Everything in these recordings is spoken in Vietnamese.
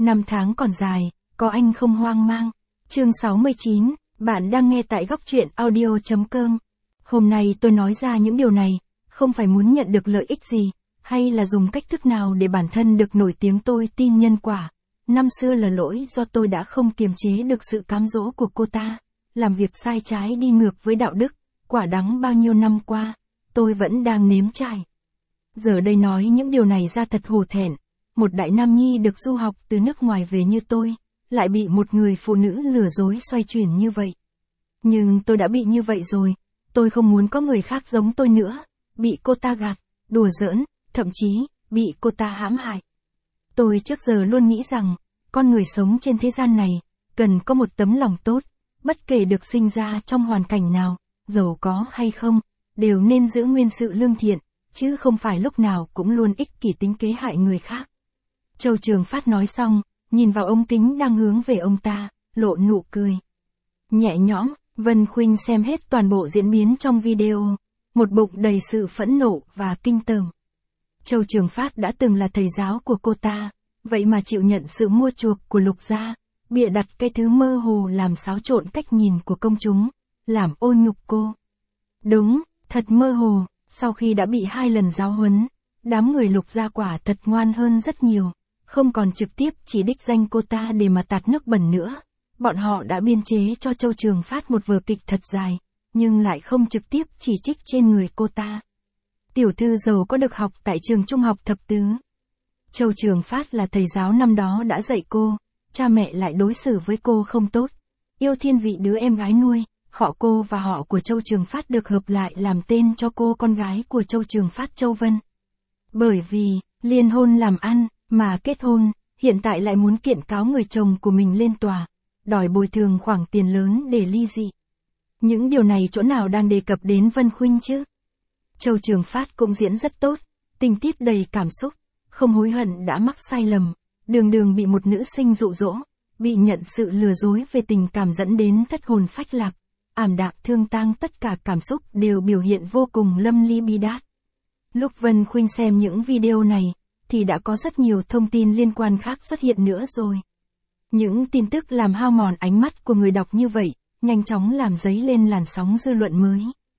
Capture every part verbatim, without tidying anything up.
Năm tháng còn dài, có anh không hoang mang. Chương sáu mươi chín, bạn đang nghe tại góc truyện audio chấm com. Hôm nay tôi nói ra những điều này, không phải muốn nhận được lợi ích gì, hay là dùng cách thức nào để bản thân được nổi tiếng. Tôi tin nhân quả. Năm xưa là lỗi do tôi đã không kiềm chế được sự cám dỗ của cô ta, làm việc sai trái đi ngược với đạo đức, quả đắng bao nhiêu năm qua, tôi vẫn đang nếm trải. Giờ đây nói những điều này ra thật hổ thẹn, một đại nam nhi được du học từ nước ngoài về như tôi, lại bị một người phụ nữ lừa dối xoay chuyển như vậy. Nhưng tôi đã bị như vậy rồi, tôi không muốn có người khác giống tôi nữa, bị cô ta gạt, đùa giỡn, thậm chí, bị cô ta hãm hại. Tôi trước giờ luôn nghĩ rằng, con người sống trên thế gian này, cần có một tấm lòng tốt, bất kể được sinh ra trong hoàn cảnh nào, giàu có hay không, đều nên giữ nguyên sự lương thiện, chứ không phải lúc nào cũng luôn ích kỷ tính kế hại người khác. Châu Trường Phát nói xong, nhìn vào ống kính đang hướng về ông ta, lộ nụ cười nhẹ nhõm. Vân Khuynh xem hết toàn bộ diễn biến trong video, một bụng đầy sự phẫn nộ và kinh tởm. Châu Trường Phát đã từng là thầy giáo của cô ta, vậy mà chịu nhận sự mua chuộc của Lục gia, bịa đặt cái thứ mơ hồ làm xáo trộn cách nhìn của công chúng, làm ô nhục cô. Đúng, thật mơ hồ, sau khi đã bị hai lần giáo huấn, đám người Lục gia quả thật ngoan hơn rất nhiều, không còn trực tiếp chỉ đích danh cô ta để mà tạt nước bẩn nữa. Bọn họ đã biên chế cho Châu Trường Phát một vở kịch thật dài, nhưng lại không trực tiếp chỉ trích trên người cô ta. Tiểu thư giàu có được học tại trường trung học thập tứ. Châu Trường Phát là thầy giáo năm đó đã dạy cô, cha mẹ lại đối xử với cô không tốt. Yêu thiên vị đứa em gái nuôi, họ cô và họ của Châu Trường Phát được hợp lại làm tên cho cô con gái của Châu Trường Phát, Châu Vân. Bởi vì, liên hôn làm ăn, mà kết hôn, hiện tại lại muốn kiện cáo người chồng của mình lên tòa, đòi bồi thường khoản tiền lớn để ly dị. Những điều này chỗ nào đang đề cập đến Vân Khuynh chứ? Châu Trường Phát cũng diễn rất tốt, tình tiết đầy cảm xúc, không hối hận đã mắc sai lầm, đường đường bị một nữ sinh dụ dỗ, bị nhận sự lừa dối về tình cảm dẫn đến thất hồn phách lạc, ảm đạm thương tang, tất cả cảm xúc đều biểu hiện vô cùng lâm ly bi đát. Lúc Vân Khuynh xem những video này, thì đã có rất nhiều thông tin liên quan khác xuất hiện nữa rồi. Những tin tức làm hao mòn ánh mắt của người đọc như vậy, nhanh chóng làm dấy lên làn sóng dư luận mới.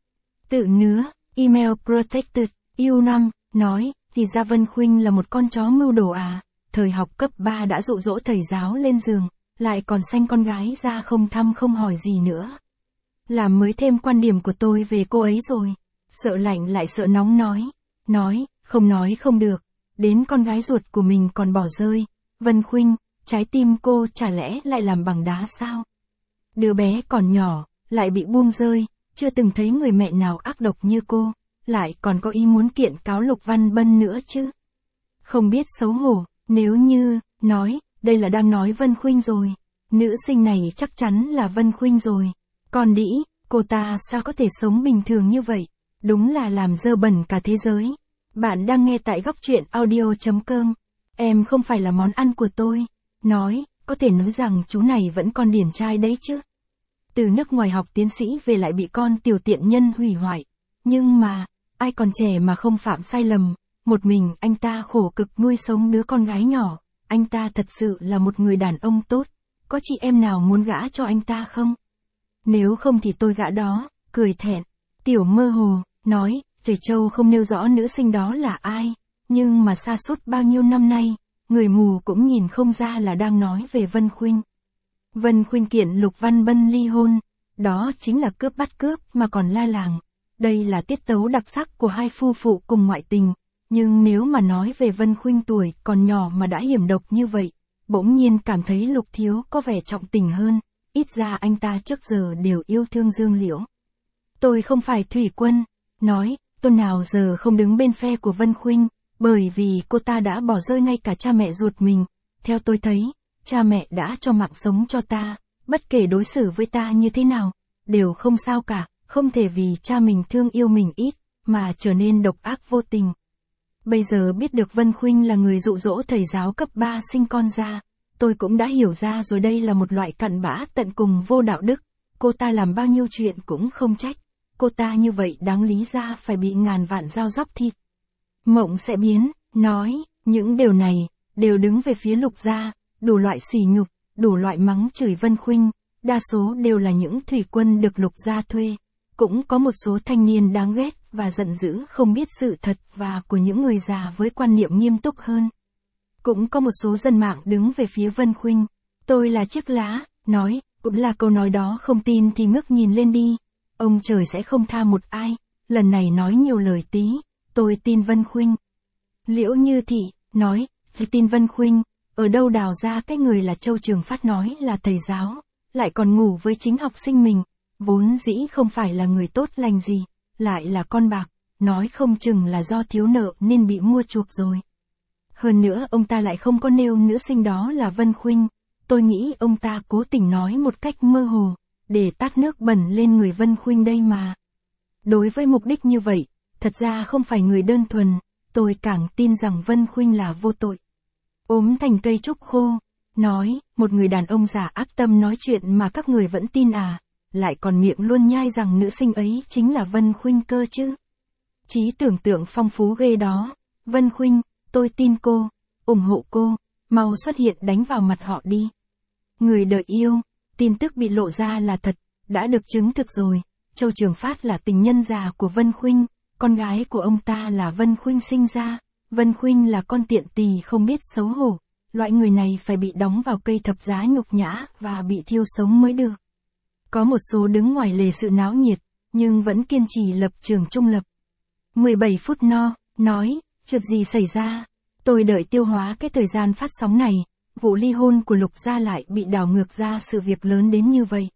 Tự nứa, email protected, u năm, nói, thì ra Vân Khuynh là một con chó mưu đồ à, thời học cấp ba đã dụ dỗ thầy giáo lên giường, lại còn sanh con gái ra không thăm không hỏi gì nữa. Làm mới thêm quan điểm của tôi về cô ấy rồi. Sợ lạnh lại sợ nóng nói, nói, không nói không được, đến con gái ruột của mình còn bỏ rơi. Vân Khuynh, trái tim cô chả lẽ lại làm bằng đá sao? Đứa bé còn nhỏ, lại bị buông rơi, chưa từng thấy người mẹ nào ác độc như cô, lại còn có ý muốn kiện cáo Lục Văn Bân nữa chứ. Không biết xấu hổ, nếu như, nói, đây là đang nói Vân Khuynh rồi. Nữ sinh này chắc chắn là Vân Khuynh rồi. Còn đĩ, cô ta sao có thể sống bình thường như vậy? Đúng là làm dơ bẩn cả thế giới. Bạn đang nghe tại góc truyện audio chấm com. Em không phải là món ăn của tôi. Nói, có thể nói rằng chú này vẫn còn điển trai đấy chứ. Từ nước ngoài học tiến sĩ về lại bị con tiểu tiện nhân hủy hoại. Nhưng mà, ai còn trẻ mà không phạm sai lầm, một mình anh ta khổ cực nuôi sống đứa con gái nhỏ. Anh ta thật sự là một người đàn ông tốt. Có chị em nào muốn gả cho anh ta không? Nếu không thì tôi gả đó, cười thẹn. Tiểu mơ hồ, nói, Trời Châu không nêu rõ nữ sinh đó là ai. Nhưng mà sa sút bao nhiêu năm nay, người mù cũng nhìn không ra là đang nói về Vân Khuynh. Vân Khuynh kiện Lục Văn Bân ly hôn, đó chính là cướp bắt cướp mà còn la làng. Đây là tiết tấu đặc sắc của hai phu phụ cùng ngoại tình, nhưng nếu mà nói về Vân Khuynh tuổi còn nhỏ mà đã hiểm độc như vậy, bỗng nhiên cảm thấy Lục thiếu có vẻ trọng tình hơn, ít ra anh ta trước giờ đều yêu thương Dương Liễu. Tôi không phải thủy quân, nói, tôi nào giờ không đứng bên phe của Vân Khuynh. Bởi vì cô ta đã bỏ rơi ngay cả cha mẹ ruột mình. Theo tôi thấy, cha mẹ đã cho mạng sống cho ta, bất kể đối xử với ta như thế nào, đều không sao cả, không thể vì cha mình thương yêu mình ít, mà trở nên độc ác vô tình. Bây giờ biết được Vân Khuynh là người dụ dỗ thầy giáo cấp ba sinh con ra, tôi cũng đã hiểu ra rồi, đây là một loại cặn bã tận cùng vô đạo đức. Cô ta làm bao nhiêu chuyện cũng không trách, cô ta như vậy đáng lý ra phải bị ngàn vạn dao róc thịt. Mộng sẽ biến, nói, những điều này, đều đứng về phía Lục gia, đủ loại sỉ nhục, đủ loại mắng chửi Vân Khuynh, đa số đều là những thủy quân được Lục gia thuê. Cũng có một số thanh niên đáng ghét và giận dữ không biết sự thật và của những người già với quan niệm nghiêm túc hơn. Cũng có một số dân mạng đứng về phía Vân Khuynh. Tôi là chiếc lá, nói, cũng là câu nói đó không tin thì ngước nhìn lên đi. Ông trời sẽ không tha một ai, lần này nói nhiều lời tí, tôi tin Vân Khuynh. Liễu Như Thị, nói, tôi tin Vân Khuynh, ở đâu đào ra cái người là Châu Trường Phát nói là thầy giáo, lại còn ngủ với chính học sinh mình, vốn dĩ không phải là người tốt lành gì, lại là con bạc, nói không chừng là do thiếu nợ nên bị mua chuộc rồi. Hơn nữa ông ta lại không có nêu nữ sinh đó là Vân Khuynh, tôi nghĩ ông ta cố tình nói một cách mơ hồ, để tát nước bẩn lên người Vân Khuynh đây mà. Đối với mục đích như vậy, thật ra không phải người đơn thuần, tôi càng tin rằng Vân Khuynh là vô tội. Ốm thành cây trúc khô, nói, một người đàn ông giả ác tâm nói chuyện mà các người vẫn tin à, lại còn miệng luôn nhai rằng nữ sinh ấy chính là Vân Khuynh cơ chứ. Trí tưởng tượng phong phú ghê đó, Vân Khuynh, tôi tin cô, ủng hộ cô, mau xuất hiện đánh vào mặt họ đi. Người đời yêu, tin tức bị lộ ra là thật, đã được chứng thực rồi, Châu Trường Phát là tình nhân già của Vân Khuynh, con gái của ông ta là Vân Khuynh sinh ra, Vân Khuynh là con tiện tỳ không biết xấu hổ, loại người này phải bị đóng vào cây thập giá nhục nhã và bị thiêu sống mới được. Có một số đứng ngoài lề sự náo nhiệt, nhưng vẫn kiên trì lập trường trung lập. mười bảy phút no, nói, chuyện gì xảy ra? Tôi đợi tiêu hóa cái thời gian phát sóng này, vụ ly hôn của Lục gia lại bị đảo ngược ra sự việc lớn đến như vậy.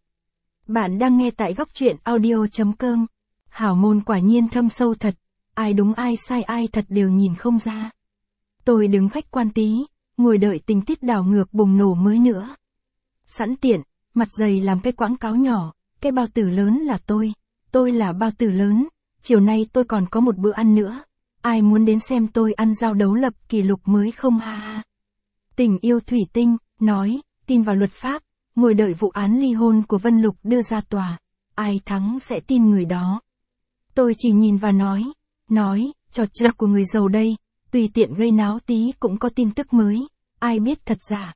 Bạn đang nghe tại góc truyện audio chấm com. Hảo môn quả nhiên thâm sâu thật, ai đúng ai sai ai thật đều nhìn không ra. Tôi đứng khách quan tí, ngồi đợi tình tiết đảo ngược bùng nổ mới nữa. Sẵn tiện, mặt dày làm cái quảng cáo nhỏ, cái bao tử lớn là tôi, tôi là bao tử lớn, chiều nay tôi còn có một bữa ăn nữa. Ai muốn đến xem tôi ăn giao đấu lập kỷ lục mới không ha ha. Tình yêu thủy tinh, nói, tin vào luật pháp, ngồi đợi vụ án ly hôn của Vân Lục đưa ra tòa, ai thắng sẽ tin người đó. Tôi chỉ nhìn và nói, nói, trò chơi của người giàu đây, tùy tiện gây náo tí cũng có tin tức mới, ai biết thật giả.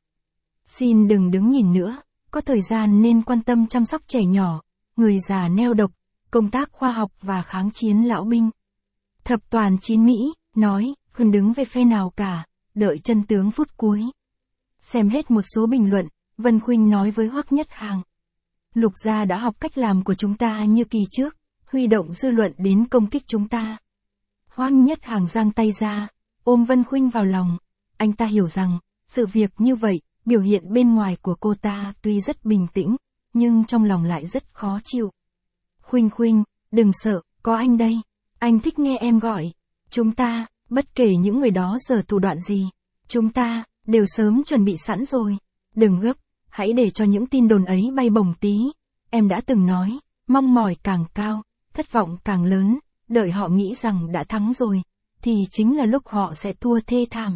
Xin đừng đứng nhìn nữa, có thời gian nên quan tâm chăm sóc trẻ nhỏ, người già neo độc, công tác khoa học và kháng chiến lão binh. Thập toàn chín Mỹ, nói, không đứng về phe nào cả, đợi chân tướng phút cuối. Xem hết một số bình luận, Vân Khuynh nói với Hoắc Nhất Hàng. Lục gia đã học cách làm của chúng ta như kỳ trước, huy động dư luận đến công kích chúng ta. Hoắc Nhất Hàng giang tay ra, ôm Vân Khuynh vào lòng. Anh ta hiểu rằng, sự việc như vậy, biểu hiện bên ngoài của cô ta tuy rất bình tĩnh, nhưng trong lòng lại rất khó chịu. Khuynh Khuynh, đừng sợ, có anh đây. Anh thích nghe em gọi. Chúng ta, bất kể những người đó giở thủ đoạn gì, chúng ta, đều sớm chuẩn bị sẵn rồi. Đừng gấp, hãy để cho những tin đồn ấy bay bổng tí. Em đã từng nói, mong mỏi càng cao, thất vọng càng lớn, đợi họ nghĩ rằng đã thắng rồi, thì chính là lúc họ sẽ thua thê thảm.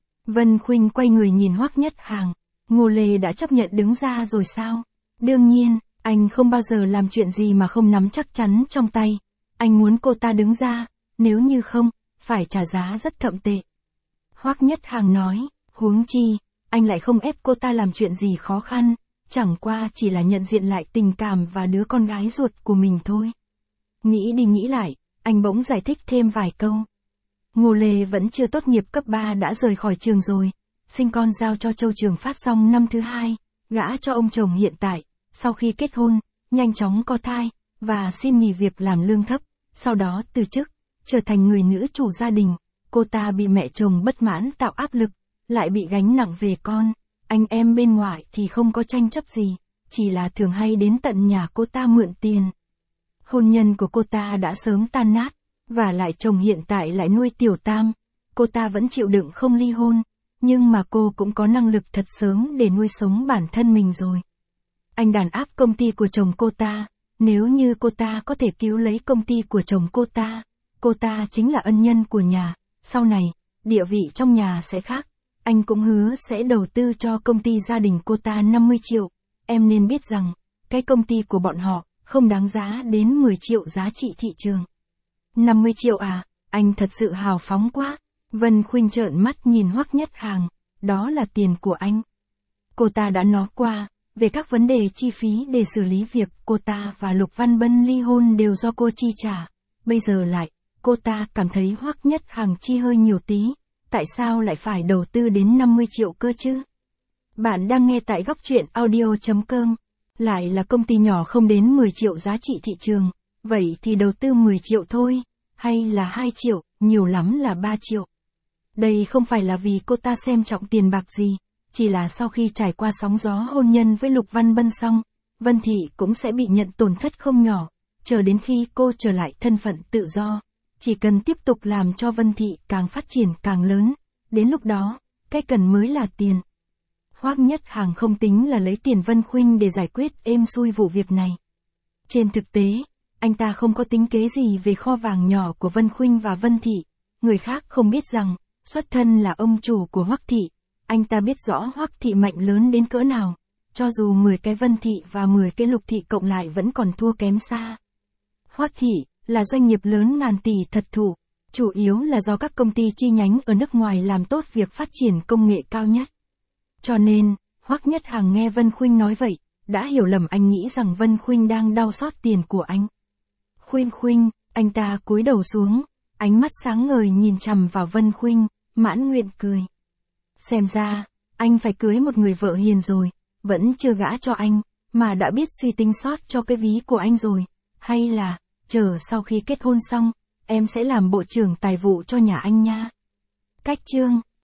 Vân Khuynh quay người nhìn Hoắc Nhất Hàng, Ngô Lê đã chấp nhận đứng ra rồi sao? Đương nhiên, anh không bao giờ làm chuyện gì mà không nắm chắc chắn trong tay. Anh muốn cô ta đứng ra, nếu như không, phải trả giá rất thậm tệ. Hoắc Nhất Hàng nói, huống chi, anh lại không ép cô ta làm chuyện gì khó khăn, chẳng qua chỉ là nhận diện lại tình cảm và đứa con gái ruột của mình thôi. Nghĩ đi nghĩ lại, anh bỗng giải thích thêm vài câu. Ngô Lê vẫn chưa tốt nghiệp cấp ba đã rời khỏi trường rồi, sinh con giao cho Châu Trường Phát xong năm thứ hai, gả cho ông chồng hiện tại, sau khi kết hôn, nhanh chóng có thai, và xin nghỉ việc làm lương thấp, sau đó từ chức, trở thành người nữ chủ gia đình. Cô ta bị mẹ chồng bất mãn tạo áp lực, lại bị gánh nặng về con, anh em bên ngoài thì không có tranh chấp gì, chỉ là thường hay đến tận nhà cô ta mượn tiền. Hôn nhân của cô ta đã sớm tan nát, và lại chồng hiện tại lại nuôi tiểu tam, cô ta vẫn chịu đựng không ly hôn, nhưng mà cô cũng có năng lực thật sớm để nuôi sống bản thân mình rồi. Anh đàn áp công ty của chồng cô ta, nếu như cô ta có thể cứu lấy công ty của chồng cô ta, cô ta chính là ân nhân của nhà, sau này, địa vị trong nhà sẽ khác. Anh cũng hứa sẽ đầu tư cho công ty gia đình cô ta năm mươi triệu, em nên biết rằng, cái công ty của bọn họ, không đáng giá đến mười triệu giá trị thị trường. năm mươi triệu à, anh thật sự hào phóng quá. Vân Khuynh trợn mắt nhìn Hoắc Nhất Hàng, đó là tiền của anh. cô ta đã nói qua, về các vấn đề chi phí để xử lý việc cô ta và Lục Văn Bân ly hôn đều do cô chi trả. Bây giờ lại, cô ta cảm thấy Hoắc Nhất Hằng chi hơi nhiều tí, tại sao lại phải đầu tư đến năm mươi triệu cơ chứ? Bạn đang nghe tại góc truyện audio chấm com, lại là công ty nhỏ không đến mười triệu giá trị thị trường, vậy thì đầu tư mười triệu thôi, hay là hai triệu, nhiều lắm là ba triệu. Đây không phải là vì cô ta xem trọng tiền bạc gì, chỉ là sau khi trải qua sóng gió hôn nhân với Lục Văn Bân xong, Vân Thị cũng sẽ bị nhận tổn thất không nhỏ, chờ đến khi cô trở lại thân phận tự do, chỉ cần tiếp tục làm cho Vân Thị càng phát triển càng lớn, đến lúc đó, cái cần mới là tiền. Hoắc Nhất Hằng không tính là lấy tiền Vân Khuynh để giải quyết êm xuôi vụ việc này. Trên thực tế, anh ta không có tính kế gì về kho vàng nhỏ của Vân Khuynh và Vân Thị, người khác không biết rằng, xuất thân là ông chủ của Hoắc Thị, anh ta biết rõ Hoắc Thị mạnh lớn đến cỡ nào, cho dù mười cái Vân Thị và mười cái Lục Thị cộng lại vẫn còn thua kém xa. Hoắc Thị là doanh nghiệp lớn ngàn tỷ thật thụ, chủ yếu là do các công ty chi nhánh ở nước ngoài làm tốt việc phát triển công nghệ cao nhất. Cho nên, Hoắc Nhất Hằng nghe Vân Khuynh nói vậy, đã hiểu lầm anh nghĩ rằng Vân Khuynh đang đau xót tiền của anh. Khuynh Khuynh, anh ta cúi đầu xuống, ánh mắt sáng ngời nhìn chằm vào Vân Khuynh, mãn nguyện cười. Xem ra, anh phải cưới một người vợ hiền rồi, vẫn chưa gả cho anh, mà đã biết suy tính sót cho cái ví của anh rồi, hay là, chờ sau khi kết hôn xong, em sẽ làm bộ trưởng tài vụ cho nhà anh nha. Cách chương